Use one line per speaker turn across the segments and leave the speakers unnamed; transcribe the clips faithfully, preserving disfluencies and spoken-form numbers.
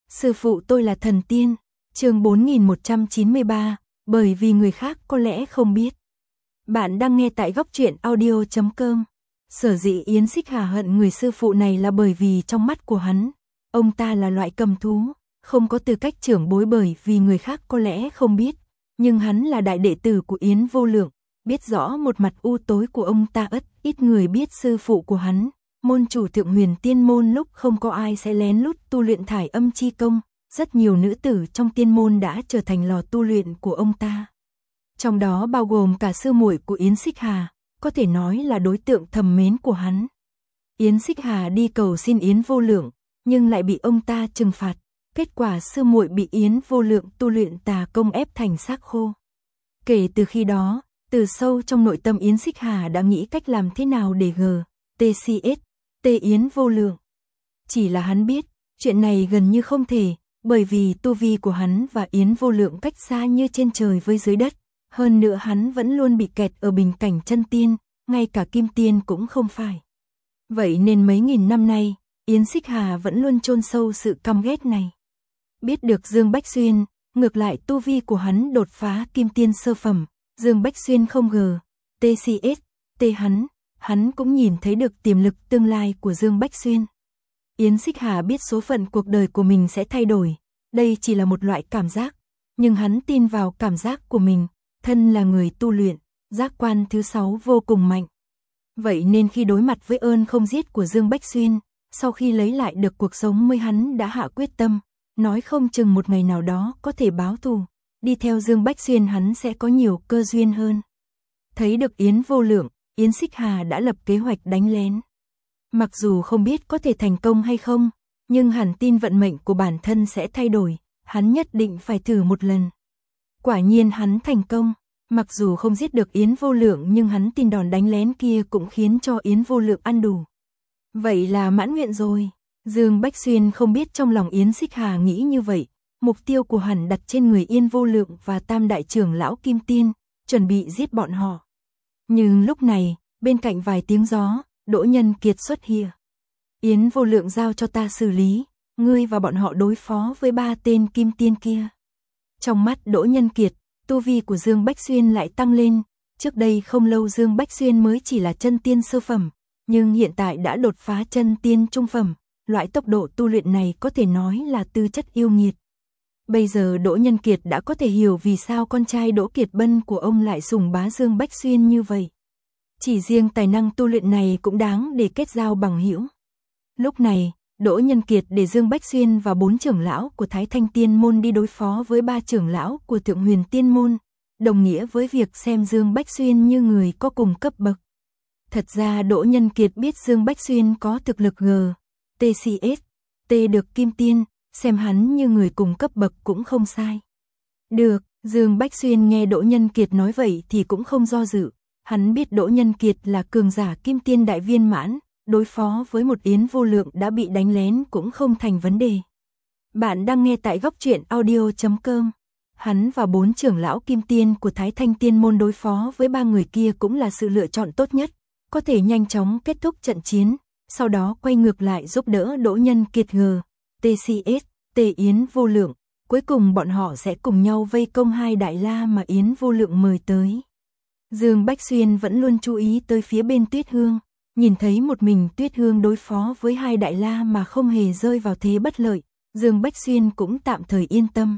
Sư phụ tôi là thần tiên. Chương bốn nghìn một trăm chín mươi ba, bởi vì người khác có lẽ không biết. Bạn đang nghe tại góc truyện audio chấm com. Sở dĩ Yến Xích Hà hận người sư phụ này là bởi vì trong mắt của hắn, ông ta là loại cầm thú, không có tư cách trưởng bối bởi vì người khác có lẽ không biết, nhưng hắn là đại đệ tử của Yến Vô Lượng, biết rõ một mặt u tối của ông ta. Ất ít người biết sư phụ của hắn, môn chủ Thượng Huyền Tiên môn lúc không có ai sẽ lén lút tu luyện thải âm chi công, rất nhiều nữ tử trong tiên môn đã trở thành lò tu luyện của ông ta. Trong đó bao gồm cả sư muội của Yến Xích Hà, có thể nói là đối tượng thầm mến của hắn. Yến Xích Hà đi cầu xin Yến Vô Lượng, nhưng lại bị ông ta trừng phạt. Kết quả sư muội bị Yến Vô Lượng tu luyện tà công ép thành xác khô. Kể từ khi đó, từ sâu trong nội tâm Yến Xích Hà đã nghĩ cách làm thế nào để g tê xê ét tê Yến Vô Lượng. Chỉ là hắn biết, chuyện này gần như không thể, bởi vì tu vi của hắn và Yến Vô Lượng cách xa như trên trời với dưới đất. Hơn nữa hắn vẫn luôn bị kẹt ở bình cảnh chân tiên, ngay cả kim tiên cũng không phải. Vậy nên mấy nghìn năm nay, Yến Xích Hà vẫn luôn chôn sâu sự căm ghét này. Biết được Dương Bách Xuyên, ngược lại tu vi của hắn đột phá kim tiên sơ phẩm, Dương Bách Xuyên không g tê xê ét tê hắn, hắn cũng nhìn thấy được tiềm lực tương lai của Dương Bách Xuyên. Yến Xích Hà biết số phận cuộc đời của mình sẽ thay đổi, đây chỉ là một loại cảm giác, nhưng hắn tin vào cảm giác của mình, thân là người tu luyện, giác quan thứ sáu vô cùng mạnh. Vậy nên khi đối mặt với ơn không giết của Dương Bách Xuyên, sau khi lấy lại được cuộc sống mới hắn đã hạ quyết tâm, nói không chừng một ngày nào đó có thể báo thù, đi theo Dương Bách Xuyên hắn sẽ có nhiều cơ duyên hơn. Thấy được Yến Vô Lượng, Yến Xích Hà đã lập kế hoạch đánh lén. Mặc dù không biết có thể thành công hay không, nhưng hắn tin vận mệnh của bản thân sẽ thay đổi, hắn nhất định phải thử một lần. Quả nhiên hắn thành công, mặc dù không giết được Yến Vô Lượng nhưng hắn tin đòn đánh lén kia cũng khiến cho Yến Vô Lượng ăn đủ. Vậy là mãn nguyện rồi. Dương Bách Xuyên không biết trong lòng Yến Xích Hà nghĩ như vậy, mục tiêu của hắn đặt trên người Yến Vô Lượng và Tam Đại trưởng lão Kim Tiên, chuẩn bị giết bọn họ. Nhưng lúc này, bên cạnh vài tiếng gió, Đỗ Nhân Kiệt xuất hiện. Yến Vô Lượng giao cho ta xử lý, ngươi và bọn họ đối phó với ba tên Kim Tiên kia. Trong mắt Đỗ Nhân Kiệt, tu vi của Dương Bách Xuyên lại tăng lên, trước đây không lâu Dương Bách Xuyên mới chỉ là chân tiên sơ phẩm, nhưng hiện tại đã đột phá chân tiên trung phẩm, loại tốc độ tu luyện này có thể nói là tư chất yêu nghiệt. Bây giờ Đỗ Nhân Kiệt đã có thể hiểu vì sao con trai Đỗ Kiệt Bân của ông lại sủng bá Dương Bách Xuyên như vậy. Chỉ riêng tài năng tu luyện này cũng đáng để kết giao bằng hữu. Lúc này, Đỗ Nhân Kiệt để Dương Bách Xuyên và bốn trưởng lão của Thái Thanh Tiên môn đi đối phó với ba trưởng lão của Thượng Huyền Tiên môn, đồng nghĩa với việc xem Dương Bách Xuyên như người có cùng cấp bậc. Thật ra Đỗ Nhân Kiệt biết Dương Bách Xuyên có thực lực g tê xê ét tê được Kim Tiên, xem hắn như người cùng cấp bậc cũng không sai. Được, Dương Bách Xuyên nghe Đỗ Nhân Kiệt nói vậy thì cũng không do dự, hắn biết Đỗ Nhân Kiệt là cường giả Kim Tiên đại viên mãn, đối phó với một Yến Vô Lượng đã bị đánh lén cũng không thành vấn đề. Bạn đang nghe tại góc truyện audio chấm com. Hắn và bốn trưởng lão Kim Tiên của Thái Thanh Tiên môn đối phó với ba người kia cũng là sự lựa chọn tốt nhất, có thể nhanh chóng kết thúc trận chiến, sau đó quay ngược lại giúp đỡ Đỗ Nhân Kiệt g tê xê ét tê Yến Vô Lượng, cuối cùng bọn họ sẽ cùng nhau vây công hai đại la mà Yến Vô Lượng mời tới. Dương Bách Xuyên vẫn luôn chú ý tới phía bên Tuyết Hương, nhìn thấy một mình Tuyết Hương đối phó với hai đại la mà không hề rơi vào thế bất lợi, Dương Bách Xuyên cũng tạm thời yên tâm.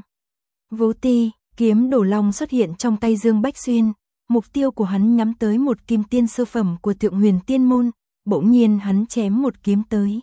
Vô Ti, kiếm Đổ Long xuất hiện trong tay Dương Bách Xuyên, mục tiêu của hắn nhắm tới một kim tiên sơ phẩm của Thượng Huyền Tiên môn, bỗng nhiên hắn chém một kiếm tới.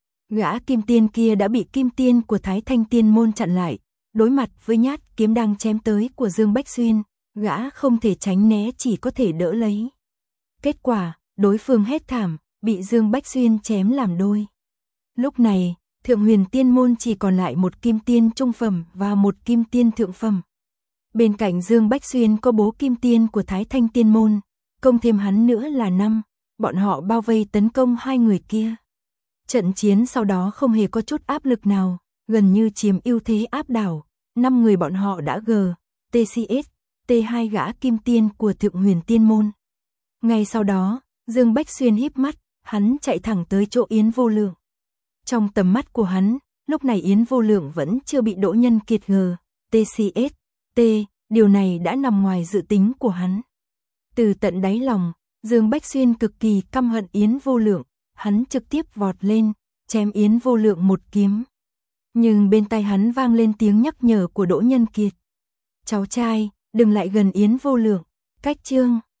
Gã kim tiên kia đã bị kim tiên của Thái Thanh Tiên môn chặn lại, đối mặt với nhát kiếm đang chém tới của Dương Bách Xuyên, gã không thể tránh né chỉ có thể đỡ lấy. Kết quả, đối phương hét thảm, bị Dương Bách Xuyên chém làm đôi. Lúc này, Thượng Huyền Tiên môn chỉ còn lại một kim tiên trung phẩm và một kim tiên thượng phẩm. Bên cạnh Dương Bách Xuyên có bố kim tiên của Thái Thanh Tiên môn, công thêm hắn nữa là năm, bọn họ bao vây tấn công hai người kia. Trận chiến sau đó không hề có chút áp lực nào, gần như chiếm ưu thế áp đảo, năm người bọn họ đã g tê xê ét tê hai gã kim tiên của Thượng Huyền Tiên môn. Ngay sau đó, Dương Bách Xuyên híp mắt, hắn chạy thẳng tới chỗ Yến Vô Lượng. Trong tầm mắt của hắn, lúc này Yến Vô Lượng vẫn chưa bị Đỗ Nhân Kiệt gờ tê xê ét tê, điều này đã nằm ngoài dự tính của hắn. Từ tận đáy lòng, Dương Bách Xuyên cực kỳ căm hận Yến Vô Lượng, hắn trực tiếp vọt lên, chém Yến Vô Lượng một kiếm. Nhưng bên tai hắn vang lên tiếng nhắc nhở của Đỗ Nhân Kiệt. Cháu trai, đừng lại gần Yến Vô Lượng, cách chương.